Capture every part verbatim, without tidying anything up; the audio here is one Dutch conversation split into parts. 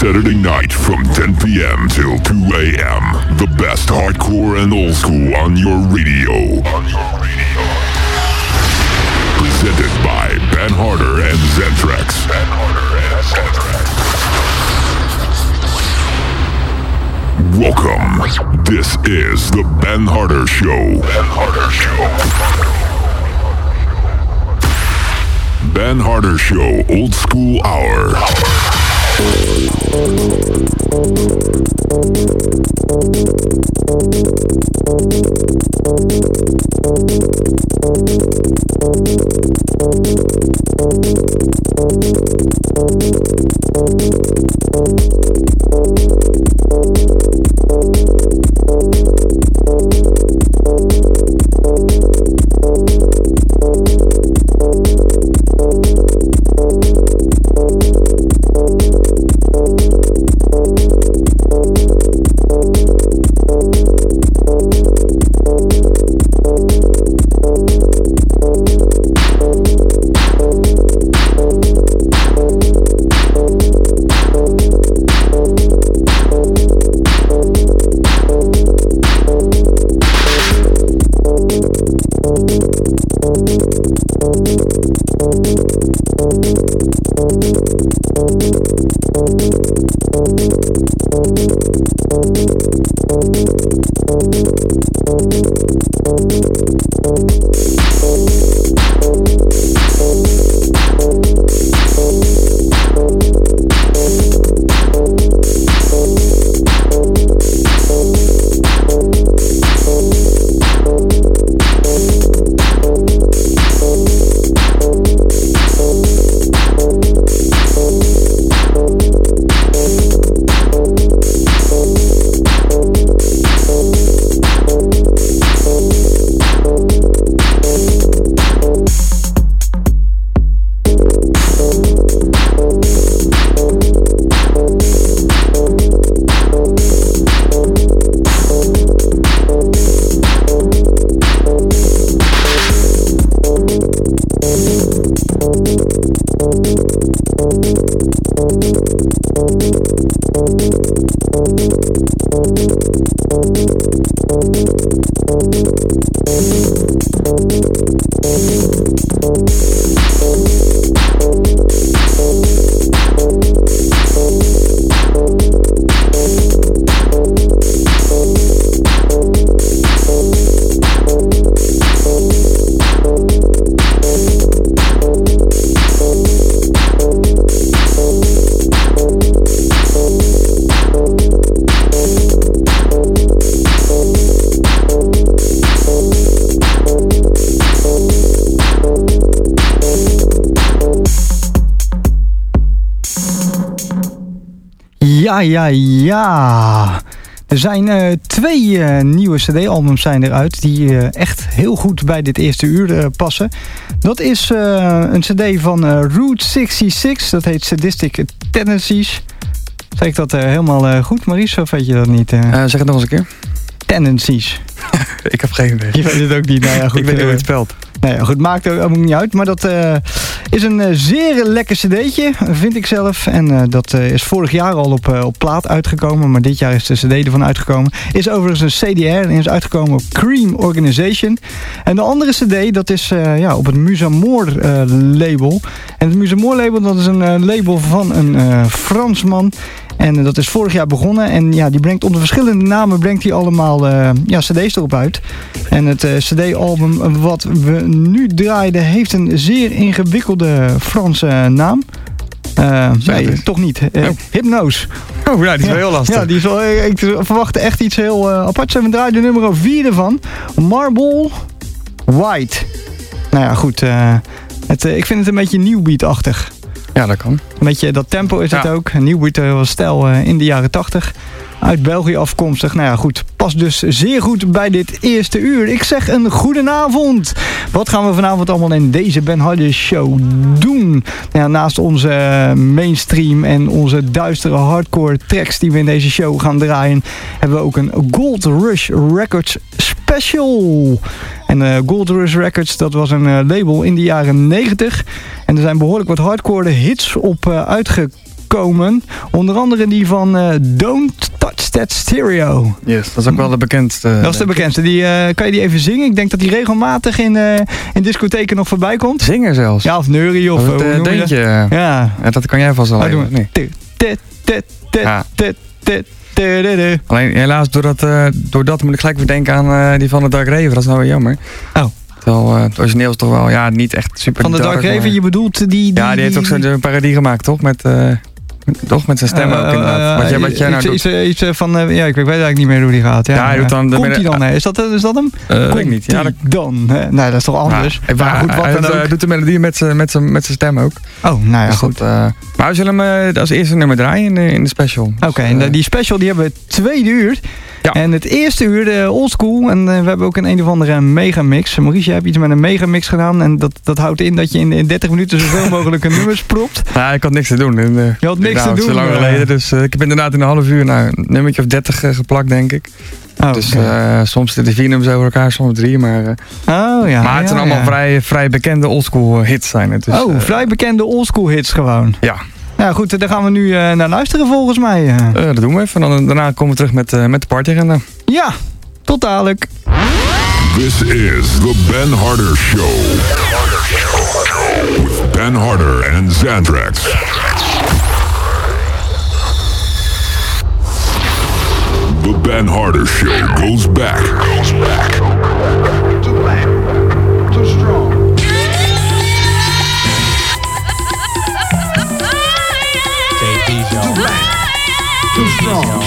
Saturday night from ten p.m. till two a.m. The best hardcore and old school on your radio. On your radio. Presented by Ben Harder and Zentrax. Ben Harder and Zentrax. Welcome. This is the Ben Harder Show. Ben Harder Show. Ben Harder Show Old School Hour. Ja, ja, ja. Er zijn uh, twee uh, nieuwe cd-albums zijn eruit die uh, echt heel goed bij dit eerste uur uh, passen. Dat is uh, een cd van uh, Route zesenzestig, dat heet Sadistic Tendencies. Zeg ik dat uh, helemaal uh, goed, Maurice, of weet je dat niet? Uh? Uh, zeg het nog eens een keer. Tendencies. Ik heb geen idee. Je weet het ook niet. Nou ja, goed, ik weet niet hoe uh, het spelt. Nou ja, goed, maakt ook niet uit. Maar dat uh, is een uh, zeer lekker cd'tje, vind ik zelf. En uh, dat uh, is vorig jaar al op, uh, op plaat uitgekomen. Maar dit jaar is de cd ervan uitgekomen. Is overigens een C D R en is uitgekomen op Cream Organization. En de andere cd, dat is uh, ja, op het Musamoor uh, label. En het Musamoor label, dat is een uh, label van een uh, Fransman. En uh, dat is vorig jaar begonnen. En ja, die brengt onder verschillende namen brengt hij allemaal uh, ja, cd's erop uit. En het uh, cd-album wat we nu draaiden heeft een zeer ingewikkelde Franse naam. Uh, nee, toch niet. Uh, oh. Hypnose. Oh ja, die is wel heel lastig. Ja, die is wel, ik verwachtte echt iets heel uh, aparts. We draaien de nummer vier ervan. Marble White. Nou ja, goed. Uh, het, uh, ik vind het een beetje newbeat-achtig. Ja, dat kan. Een beetje dat tempo is het ja. ook. Newbeat was stijl uh, in de jaren tachtig. Uit België afkomstig. Nou ja, goed. Past dus zeer goed bij dit eerste uur. Ik zeg een goedenavond. Wat gaan we vanavond allemaal in deze Ben Harder Show doen? Nou ja, naast onze mainstream en onze duistere hardcore tracks die we in deze show gaan draaien, hebben we ook een Gold Rush Records special. En uh, Gold Rush Records, dat was een uh, label in de jaren negentig. En er zijn behoorlijk wat hardcore hits op uh, uitgekomen. uitgekomen. Onder andere die van uh, Don't Touch That Stereo. Yes, dat is ook wel de bekendste. Dat is de bekendste. Die, uh, kan je die even zingen? Ik denk dat die regelmatig in, uh, in discotheken nog voorbij komt. Zingen zelfs? Ja, of neurie of... Of het uh, deuntje. Ja. ja. Dat kan jij vast wel even. Nee. Alleen helaas, door dat, uh, door dat moet ik gelijk weer denken aan uh, die van de Dark Raven. Dat is nou weer jammer. Oh. Terwijl uh, het origineel is toch wel ja, niet echt super van de Dark Raven, maar... je bedoelt die, die... Ja, die heeft ook zo'n parodie gemaakt, toch? Met... Uh, Toch met zijn stem uh, ook inderdaad. Wat jij, wat jij nou iets, doet. Iets, iets van, uh, ja, ik weet eigenlijk niet meer hoe die gaat. Ja, ja hij doet dan... Komt hij dan? Nee, is, dat, is dat hem? Uh, weet ik niet. Ja, dat... dan? Nee, dat is toch anders? Ja, maar goed, wat hij dan hij doet de melodie met zijn met zijn stem ook. Oh, nou ja, dus goed. Dat, uh, maar we zullen hem uh, als eerste nummer draaien in de, in de special. Oké, okay, dus, en uh, die special die hebben we twee uur. Ja. En het eerste uur, de oldschool. En uh, we hebben ook een een of andere megamix. Maurice, jij hebt iets met een megamix gedaan. En dat, dat houdt in dat je in, in dertig minuten zoveel mogelijk een nummers propt. Ja, ik had niks te doen. En, uh, je had niks nou, te doen? Het is lang geleden. Dus uh, ik heb inderdaad in een half uur nou, een nummertje of dertig uh, geplakt, denk ik. Oh, dus okay. uh, soms zitten vier nummers over elkaar, soms drie. Maar, uh, oh, ja, maar het ja, zijn allemaal ja. vrij, vrij bekende oldschool hits zijn het. Dus, oh, uh, vrij bekende oldschool hits gewoon. Ja. Nou goed, daar gaan we nu uh, naar luisteren volgens mij. Uh. Uh, dat doen we even. En dan, daarna komen we terug met, uh, met de partyagenda. Ja, tot dadelijk. This is the Ben Harder Show. With Ben Harder and Xandrax. The Ben Harder Show goes back. Goes back. Too black. Too strong. Too black. Too strong.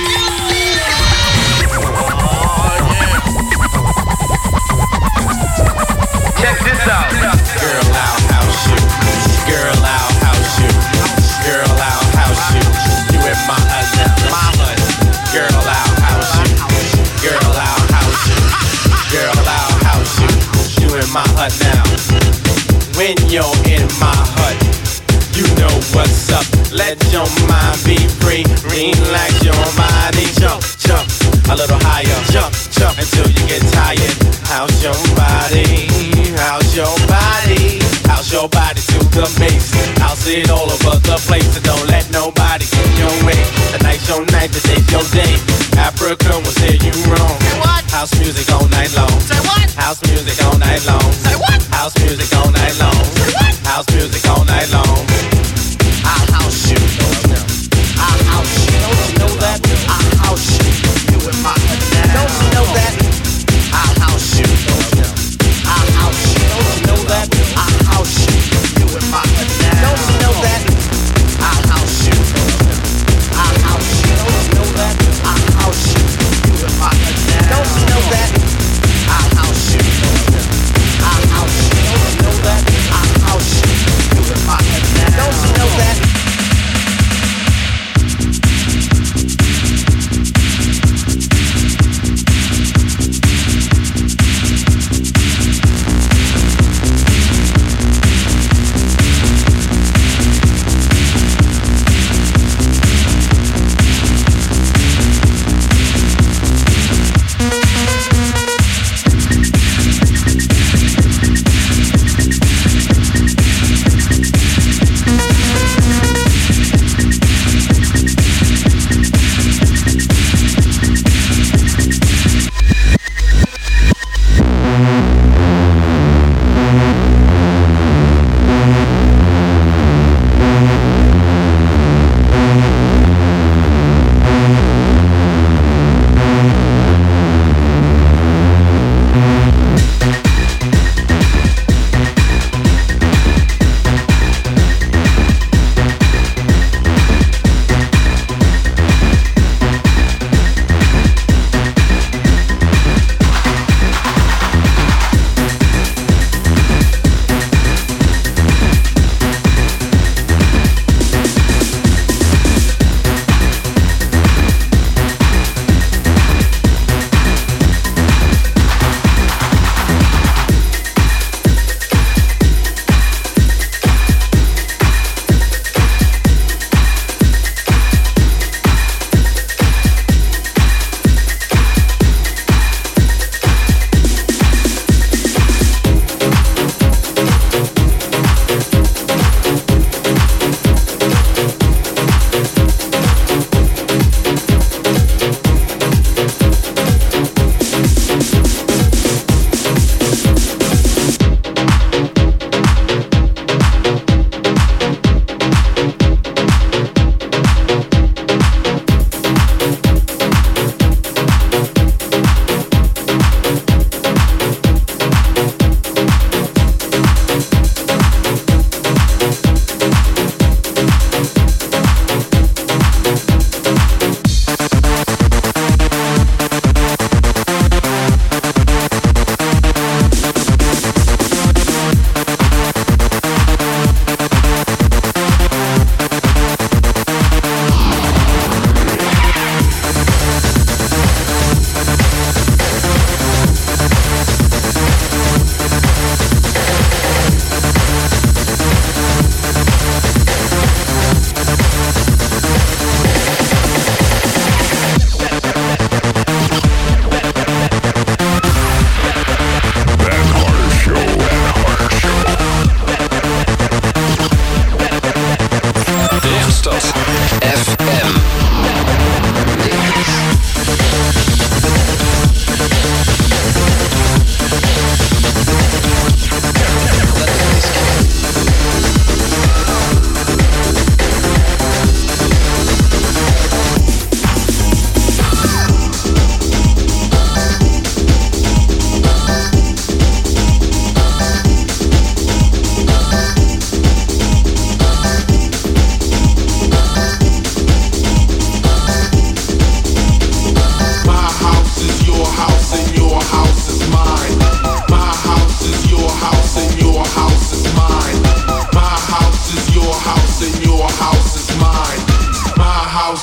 Check this out. Girl, I'll house you. Girl, I'll house you. Girl, I'll house you. You in my hut now, my hut. Girl, I'll house you. Girl, I'll house you. Girl, I'll house you. You in my hut now. When you're in my hut, you know what's up. Let your mind be free. Relax your body. Jump, jump a little higher. Jump, jump until you get tired. House your body. House your body. House your body to the base. House it all over the place. So don't let nobody get your way. Tonight's your night, today's your day. Africa will say you wrong. Say what? House music all night long. Say what? House music all night long. Say what? House music all night long. Say what? House music all night long. I'll house you. I'll house you. Don't you know that? I'll house you. You in my head now. Don't you know that? I'll house you. I'll house you. Don't you know that? I'll house you. You in my head now. Don't you know that? I'll house you. I'll house you. Don't you know that? I'll house you. You in my head now. Don't you know that? I'll house you. I'll house you. Don't you know that? I'll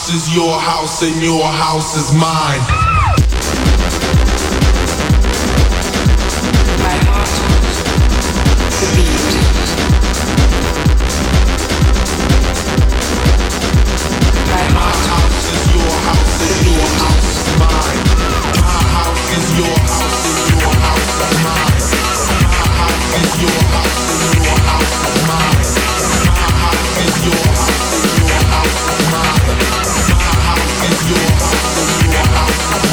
house is your house and your house is mine. My heart, the beat. My heart, House is your house and your house is mine. My house is your house and your house is mine. My house is your house and your house is mine. My house is your house and your house is mine. My house is your house and your house is mine.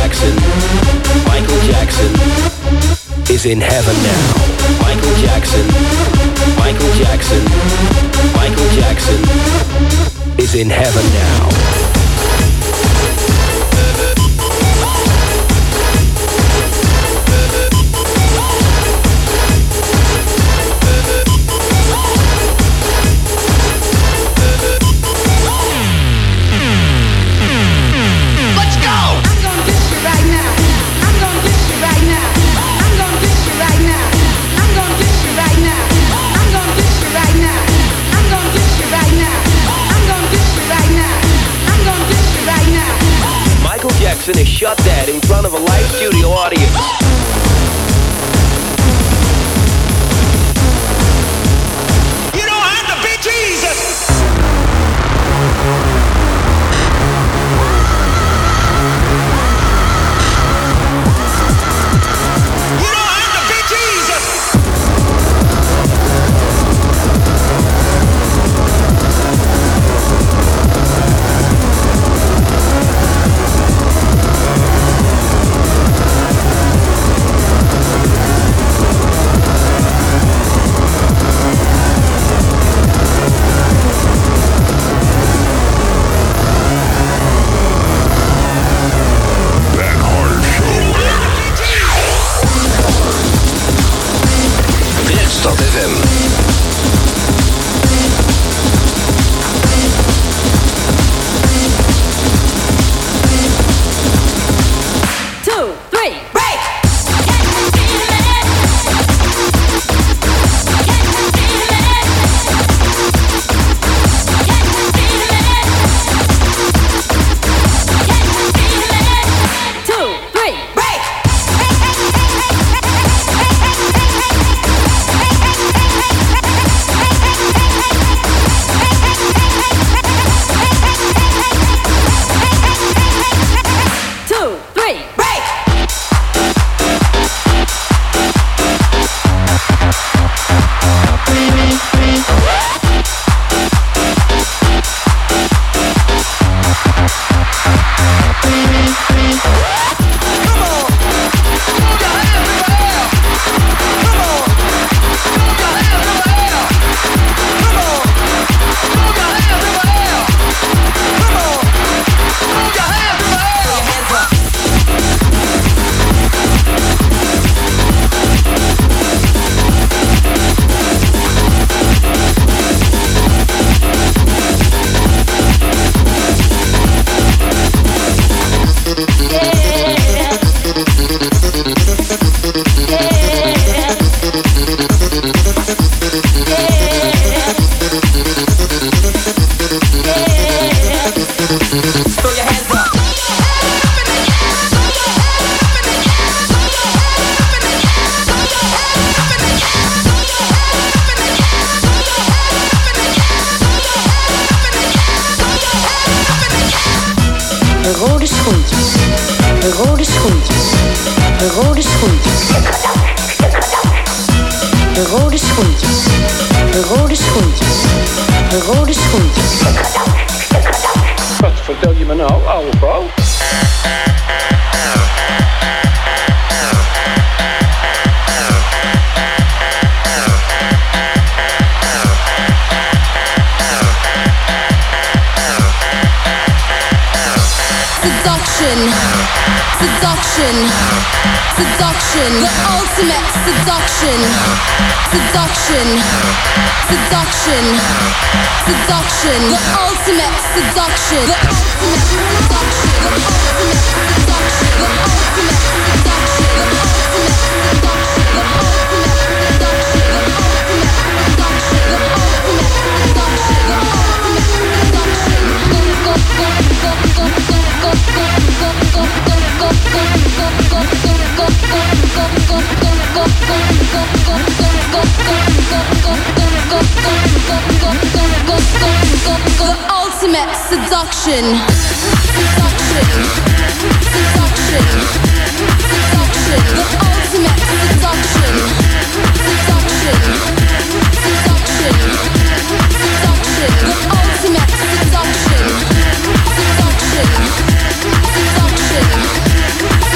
Jackson, Michael Jackson is in heaven now. Michael Jackson, Michael Jackson, Michael Jackson is in heaven now. Jackson is shot dead in front of a live studio audience. You don't have to be Jesus! You don't have to be Jesus! Seduction.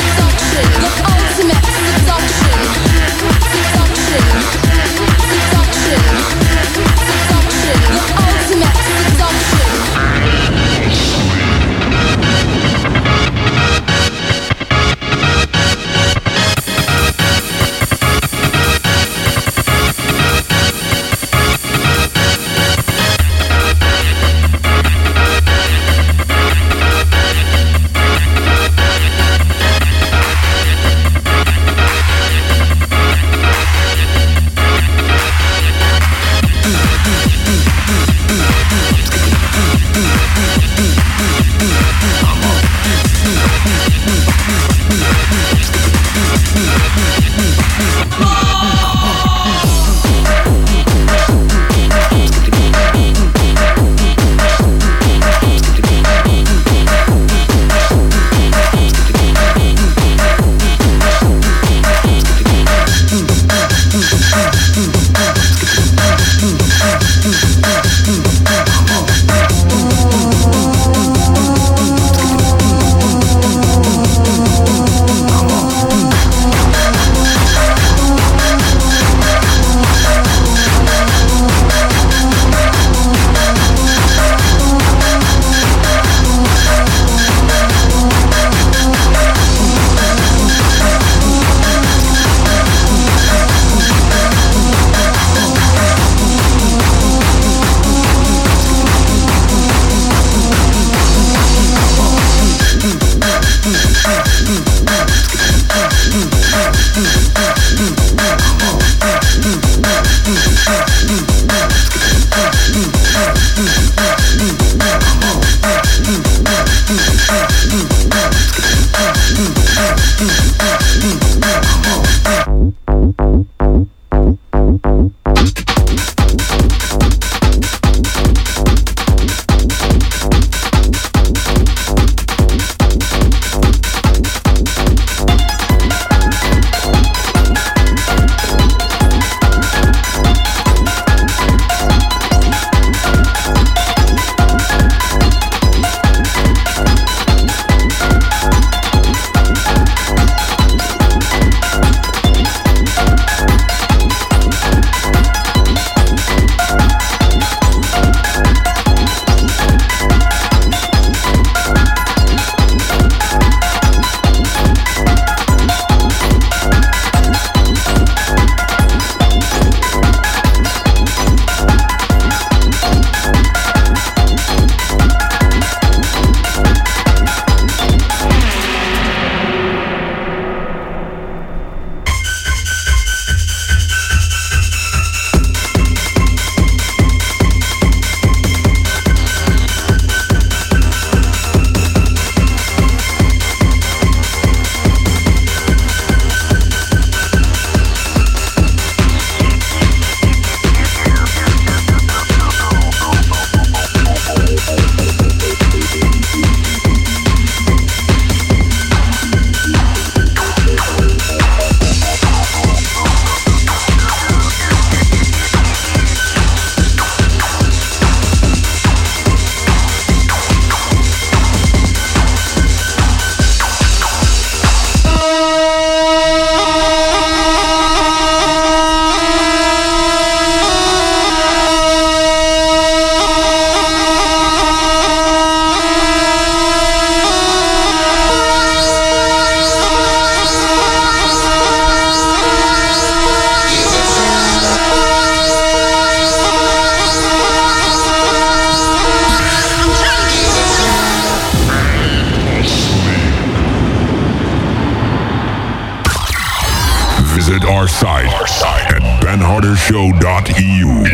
Visit our site at ben harder show dot e u.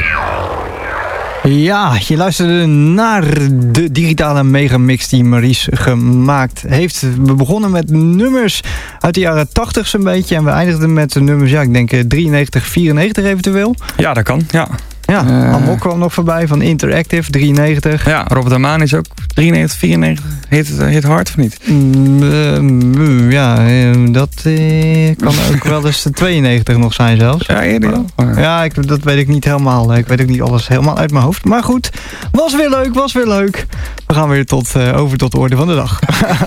Ja, je luisterde naar de digitale megamix die Maurice gemaakt heeft. We begonnen met nummers uit de jaren tachtig zo'n beetje. En we eindigden met nummers, ja, ik denk drieënnegentig, vierennegentig eventueel. Ja, dat kan, ja. Ja, Uh, Amok kwam nog voorbij van Interactive, drieënnegentig. Ja, Robert Amaan is ook drieënnegentig, vierennegentig. Heet het heet hard of niet? Mm, uh, ja, dat uh, kan ook wel eens de tweeënnegentig nog zijn zelfs. Ja, eerder wel. Ja, ik, dat weet ik niet helemaal. Ik weet ook niet alles helemaal uit mijn hoofd. Maar goed, was weer leuk, was weer leuk. We gaan weer tot, uh, over tot de orde van de dag.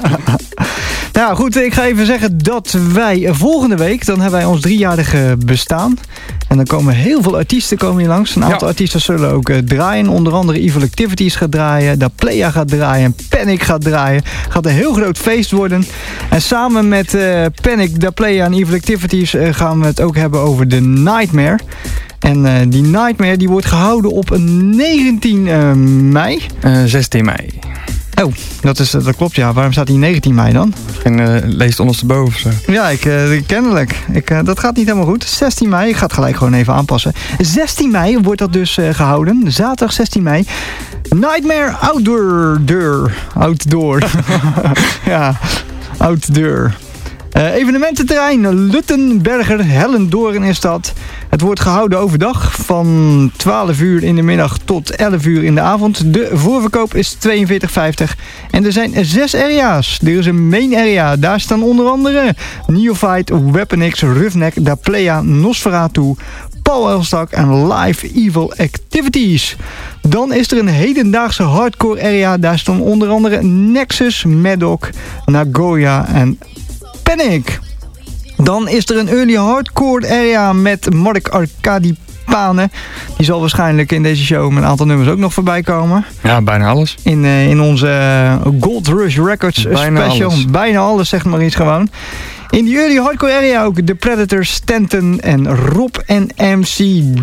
Nou goed, ik ga even zeggen dat wij volgende week, dan hebben wij ons driejarige bestaan. En dan komen heel veel artiesten komen hier langs. Een aantal ja. artiesten zullen ook uh, draaien. Onder andere Evil Activities gaat draaien. Da Playa gaat draaien. Panic gaat draaien. Gaat een heel groot feest worden. En samen met uh, Panic, Da Playa en Evil Activities uh, gaan we het ook hebben over de Nightmare. En uh, die Nightmare die wordt gehouden op negentien mei. Uh, zestien mei. Oh, dat, is, dat klopt ja. Waarom staat die negentien mei dan? Misschien uh, lees het ondersteboven of zo. Ja, ik, uh, kennelijk. Ik, uh, dat gaat niet helemaal goed. zestien mei, ik ga het gelijk gewoon even aanpassen. zestien mei wordt dat dus uh, gehouden. Zaterdag zestien mei. Nightmare Outdoor. Deur. Outdoor. Ja, Outdoor. Uh, evenemententerrein Luttenberger, Hellendoorn is dat. Het wordt gehouden overdag van twaalf uur in de middag tot elf uur in de avond. De voorverkoop is tweeënveertig vijftig. En er zijn zes area's. Er is een main area. Daar staan onder andere Neophyte, Weapon X, Roughneck, Da Playa, Nosferatu, Paul Elstak en Live Evil Activities. Dan is er een hedendaagse hardcore area. Daar staan onder andere Nexus, Maddock, Nagoya en Panic. Dan is er een early hardcore area met Mark Arkadi Pane. Die zal waarschijnlijk in deze show met een aantal nummers ook nog voorbij komen. Ja, bijna alles. In, uh, in onze uh, Gold Rush Records bijna special. Alles. Bijna alles, zeg maar iets gewoon. In die early hardcore area ook de Predators, Stanton en Rob en M C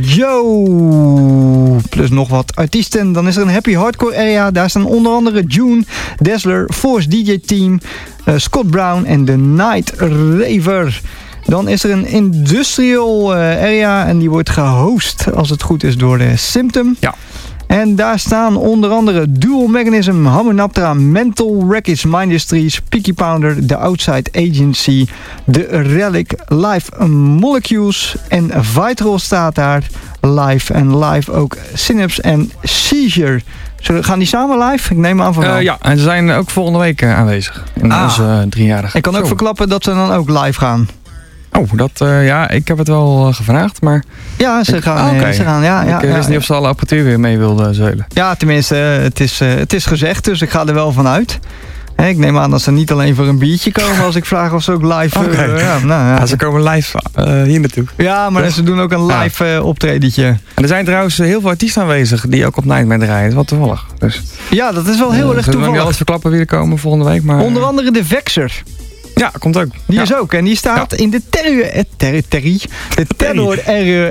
Joe. Plus nog wat artiesten. Dan is er een happy hardcore area. Daar staan onder andere June, Dazzler, Force D J Team, uh, Scott Brown en The Night Raver. Dan is er een industrial uh, area en die wordt gehost, als het goed is, door de Symptom. Ja. En daar staan onder andere Dual Mechanism, Hamunaptra, Mental Wreckage, Mindustries, Peaky Pounder, The Outside Agency, The Relic, Live Molecules en Vital staat daar live. En live ook Synapse en Seizure. Zullen, gaan die samen live? Ik neem aan van wel. Uh, ja, en ze zijn ook volgende week uh, aanwezig. In ah. onze uh, driejarige. Ik kan ook Zo. verklappen dat ze dan ook live gaan. Oh, dat, uh, ja, ik heb het wel uh, gevraagd, maar... Ja, ze ik, gaan. ah, okay. ze gaan ja, ja, ik uh, ja, wist ja. niet of ze alle apparatuur weer mee wilden zeulen. Ja, tenminste, het is, uh, het is gezegd, dus ik ga er wel van uit. He, ik neem aan dat ze niet alleen voor een biertje komen als ik vraag of ze ook live... Okay. Uh, ja, nou, ja. Ja, ze komen live uh, hier naartoe. Ja, maar dus, ze doen ook een live ja. uh, optredentje. En er zijn trouwens heel veel artiesten aanwezig die ook op Nightmare draaien. Dat is wel toevallig. Dus, ja, dat is wel heel uh, erg toevallig. Ik niet alles verklappen wie er komen volgende week. Maar, onder andere de Vexer. Ja, komt ook. Die ja. is ook. En die staat ja. in de terror, ter, terri, de terror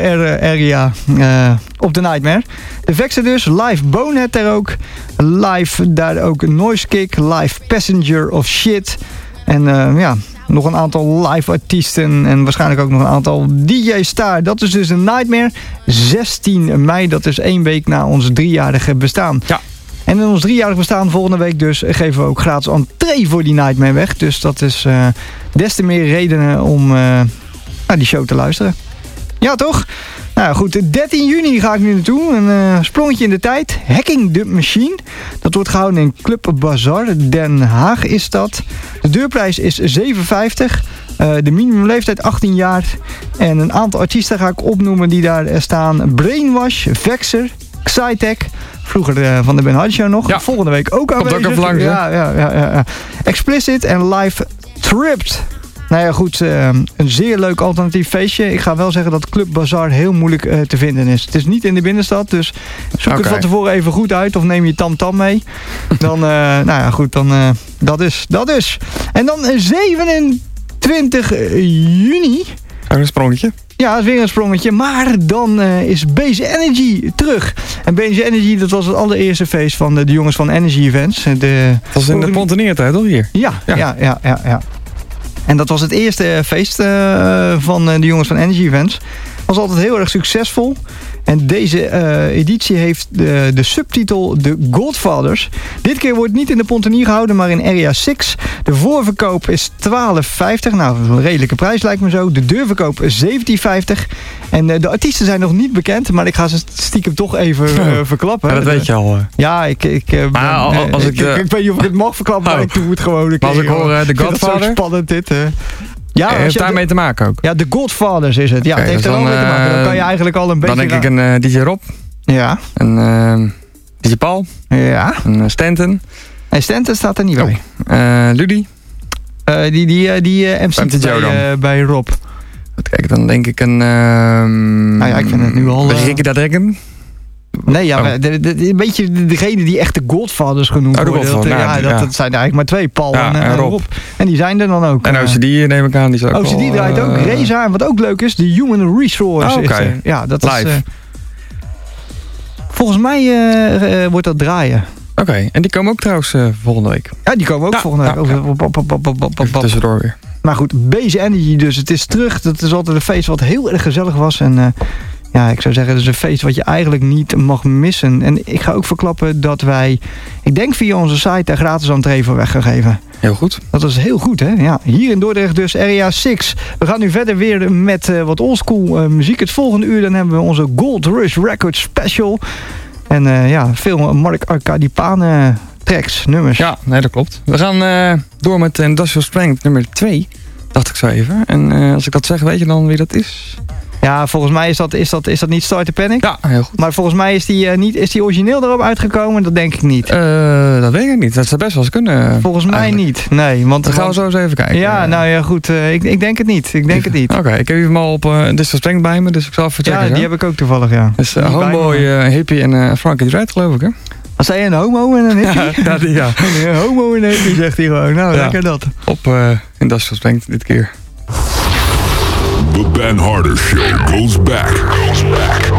area uh, op de Nightmare. De Vexer dus. Live Bonehead er ook. Live daar ook Noise Kick. Live Passenger of Shit. En uh, ja, nog een aantal live artiesten. En waarschijnlijk ook nog een aantal D J's daar. Dat is dus een Nightmare. zestien mei. Dat is één week na ons driejarige bestaan. Ja. En in ons driejarig bestaan volgende week dus geven we ook gratis entree voor die Nightmare weg. Dus dat is uh, des te meer redenen om uh, naar die show te luisteren. Ja, toch? Nou goed, dertien juni ga ik nu naartoe. Een uh, sprongetje in de tijd. Hacking the Machine. Dat wordt gehouden in Club Bazaar. Den Haag is dat. De deurprijs is zeven vijftig. Uh, de minimumleeftijd achttien jaar. En een aantal artiesten ga ik opnoemen die daar staan. Brainwash, Vexer, Xytech. Vroeger uh, van de Ben Hard Show nog. Ja. Volgende week ook aanwezig. Komt ook langs, ja, ja, ja, ja, ja. Explicit en Live Tripped. Nou ja, goed. Uh, een zeer leuk alternatief feestje. Ik ga wel zeggen dat Club Bazaar heel moeilijk uh, te vinden is. Het is niet in de binnenstad, dus zoek okay. het van tevoren even goed uit. Of neem je tamtam mee. Dan, uh, nou ja, goed. Dan, uh, dat is, dat is. En dan zevenentwintig juni. Een sprongetje. Ja, dat is weer een sprongetje. Maar dan uh, is Base Energy terug. En Base Energy, dat was het allereerste feest van de, de jongens van Energy Events. De, dat was in de Ponteneertijd, toch hier? Ja, ja, ja, ja, ja. En dat was het eerste feest uh, van uh, de jongens van Energy Events. Was altijd heel erg succesvol. En deze uh, editie heeft de, de subtitel The Godfathers. Dit keer wordt niet in de Pontenier gehouden, maar in Area zes. De voorverkoop is twaalf vijftig. Nou, een redelijke prijs lijkt me zo. De deurverkoop zeventien vijftig. En uh, de artiesten zijn nog niet bekend, maar ik ga ze stiekem toch even uh, verklappen. Ja, dat weet je al. Uh. Ja, ik, ik, uh, ben, ah, als ik, ik, uh, ik, ik weet niet of ik het mag verklappen, maar oh. ik doe het gewoon. Ik, als ik hoor uh, The Godfather. Dat is zo spannend dit. Uh. Ja, heeft het daarmee te maken ook? Ja, de Godfathers is het. Ja, okay, het heeft er wel mee te maken. Dan kan je eigenlijk al een beetje... Dan denk ik een uh, D J Rob. Ja. Een uh, D J Paul. Ja. Een uh, Stanton. En Stanton staat er niet bij. Oh. Uh, Ludi. Uh, die die, uh, die uh, M C't bij, uh, bij Rob. Kijk, dan denk ik een... Uh, nou ja, ik vind het nu al... Uh, Ricky Dragon. Nee, ja, oh. maar de, de, de, een beetje degene die echt de Godfathers genoemd oh, de worden. Godfather, dat, ja, ja, ja. dat, dat zijn er eigenlijk maar twee, Paul ja, en, en, en Rob. Rob. En die zijn er dan ook. En O C D neem ik aan. Die ook O C D wel, draait ook. Uh, Reza, en wat ook leuk is, de Human Resource. Oh, okay. is, uh, ja, dat Live. is... Uh, volgens mij uh, uh, wordt dat draaien. Oké, okay. En die komen ook trouwens uh, volgende week. Ja, die komen ook ja, volgende week. Ja, ja. Tussendoor weer. Maar goed, Base Energy dus. Het is terug. Dat is altijd een feest wat heel erg gezellig was. En uh, ja, ik zou zeggen, het is een feest wat je eigenlijk niet mag missen. En ik ga ook verklappen dat wij, ik denk via onze site, daar gratis entree voor weg gaan geven. Heel goed. Dat is heel goed, hè? Ja, hier in Dordrecht dus, Area zes. We gaan nu verder weer met uh, wat oldschool uh, muziek. Het volgende uur dan hebben we onze Gold Rush Records Special. En uh, ja, veel Mark Arcadipane tracks, nummers. Ja, nee, dat klopt. We gaan uh, door met Industrial Strength nummer twee. Dacht ik zo even. En uh, als ik dat zeg, weet je dan wie dat is? Ja, volgens mij is dat, is dat, is dat niet Start the Panic. Ja, heel goed. Maar volgens mij is die, uh, niet, is die origineel erop uitgekomen. Dat denk ik niet. Uh, dat weet ik niet. Dat zou best wel eens kunnen. Volgens mij eigenlijk. niet. Nee, want dan gaan we zo eens even kijken. Ja, nou ja, goed. Uh, ik, ik denk het niet. Ik denk het niet. Oké, okay, ik heb hem al op uh, Industrial Strength bij me, dus ik zal even checken. Ja, die zo. heb ik ook toevallig, ja. Dus uh, Homeboy, uh, Hippie en uh, Frankie Dread, geloof ik, hè? Als zei je een homo en een hippie? ja, die, ja. Een homo en een hippie, zegt hij gewoon. Nou, ja. Lekker dat. Op uh, Industrial Strength dit keer. The Ben Harder Show goes back. Goes back.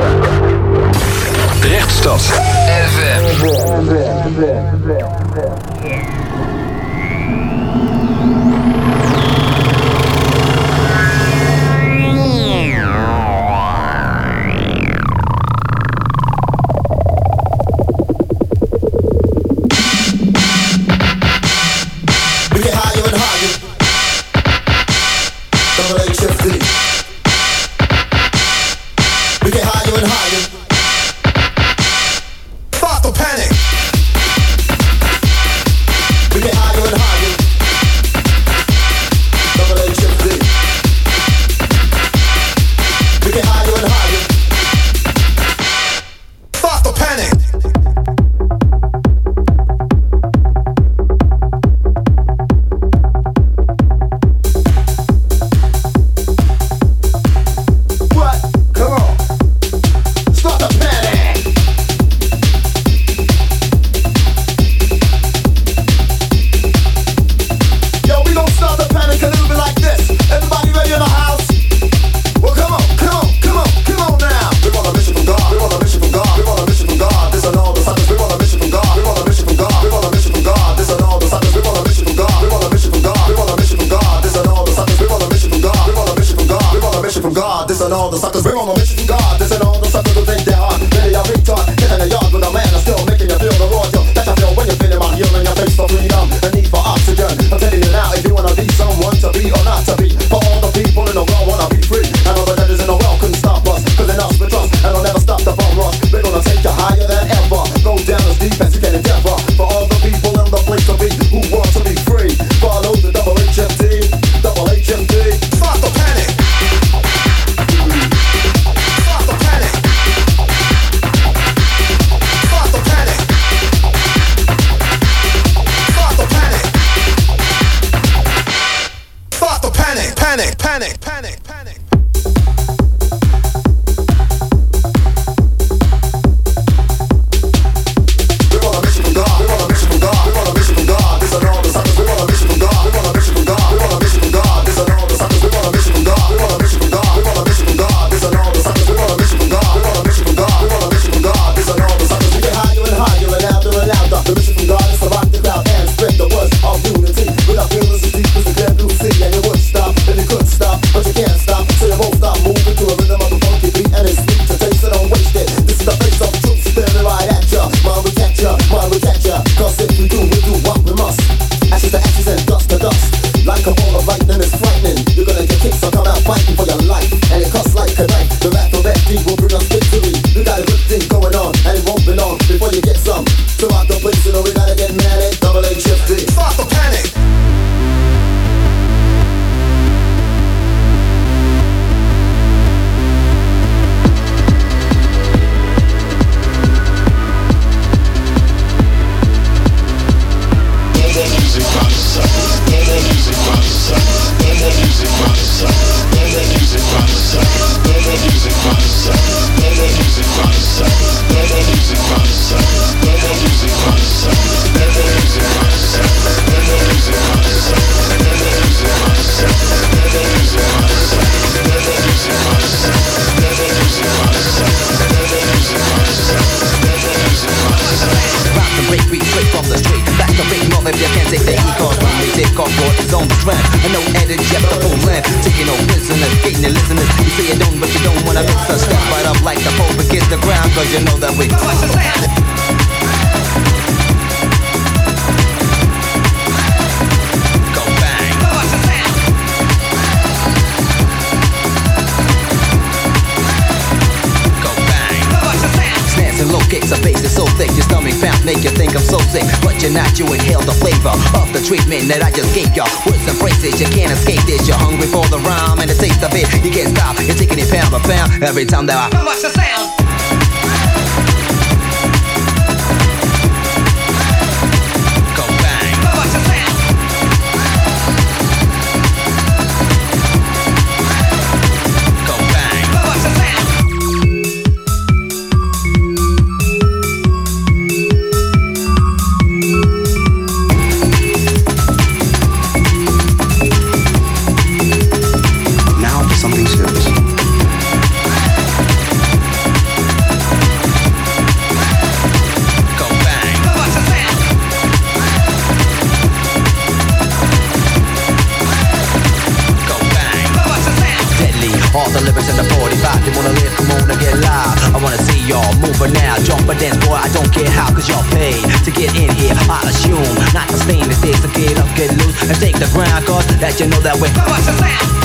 Rechtstad F M. See all the lightning is frightening. You're gonna get kicked, so come out fighting for your life. And it cuts like a knife. The wrath of that deed will bring us victory. You got a good thing going on, and it won't be long before you get some. So out the place, you know we gotta get mad at double H F D. Start the panic. Cause you know that we go bang. Go bang. Snares and low kicks, a bass is so thick your stomach bounce, make you think I'm so sick. But you're not, you inhale the flavor of the treatment that I just gave you. Words and phrases, you can't escape this. You're hungry for the rhyme and the taste of it. You can't stop, you're taking it pound by pound. Every time that I watch the sound. All the lyrics in the forty-five, they wanna live, come on and get live. I wanna see y'all moving now, jump and dance, boy, I don't care how, cause y'all paid to get in here, I assume. Not to stay in the days, so get up, get loose, and take the ground, cause that you know that way. What's the sound?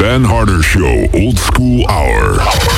Ben Harder Show Old School Hour.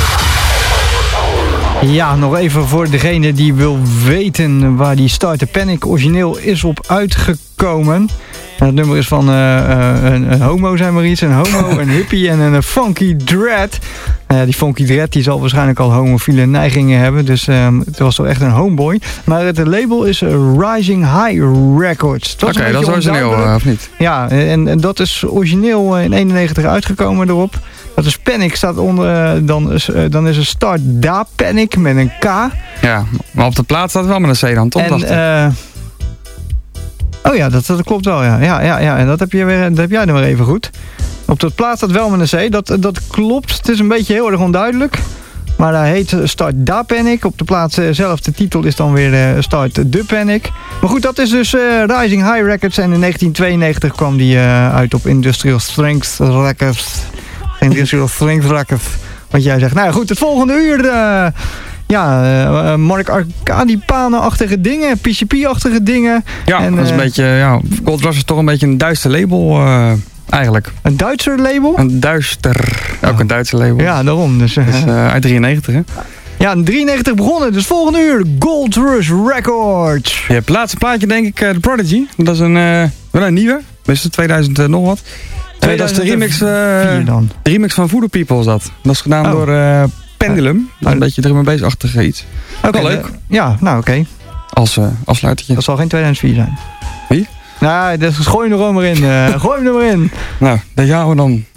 Ja, nog even voor degene die wil weten waar die Start the Panic origineel is op uitgekomen. En het nummer is van uh, uh, een, een homo, zijn maar iets. Een homo, een hippie en een funky dread. Uh, die funky dread die zal waarschijnlijk al homofiele neigingen hebben. Dus um, het was toch echt een homeboy. Maar het label is Rising High Records. Oké, okay, dat is origineel, uh, of niet? Ja, en, en dat is origineel in eenennegentig uitgekomen erop. Dat is Panic, staat onder, uh, dan, is, uh, dan is er Start Da Panic met een K. Ja, maar op de plaat staat wel met een C dan, toch? En, uh, oh ja, dat, dat klopt wel, ja. Ja, ja, ja. En dat heb, je weer, dat heb jij dan weer even goed. Op de plaat staat wel met een C, dat, dat klopt. Het is een beetje heel erg onduidelijk. Maar hij heet Start Da Panic. Op de plaat zelf, de titel is dan weer uh, Start The Panic. Maar goed, dat is dus uh, Rising High Records. En in negentien tweeënnegentig kwam die uh, uit op Industrial Strength Records. Industrial Strength Records. Wat jij zegt. Nou goed, het volgende uur... Uh, Ja, uh, Mark Arcadipanen-achtige dingen, P C P-achtige dingen. Ja, en, dat is uh, een beetje, ja, Gold Rush is toch een beetje een duister label uh, eigenlijk. Een Duitser label? Een duister, ook oh. een Duitser label. Ja, daarom. Dus, uh, dus uh, uit drieënnegentig, hè? Ja, in drieënnegentig begonnen, dus volgende uur Gold Rush Records. Ja, het laatste plaatje denk ik uh, The Prodigy. Dat is een, uh, wel een nieuwe, best tweeduizend uh, nog wat. Uh, dat is de remix, uh, dan. de remix van Voodoo People is dat. Dat is gedaan oh. door... Uh, Pendulum, dat is een beetje drum en bass-achtig iets. Oké, okay, leuk. Ja, nou oké. Okay. Als uh, afsluitertje. Dat zal geen tweeduizend vier zijn. Wie? Nou, dus gooi hem er maar in. Uh, gooi hem er maar in. Nou, daar gaan we dan.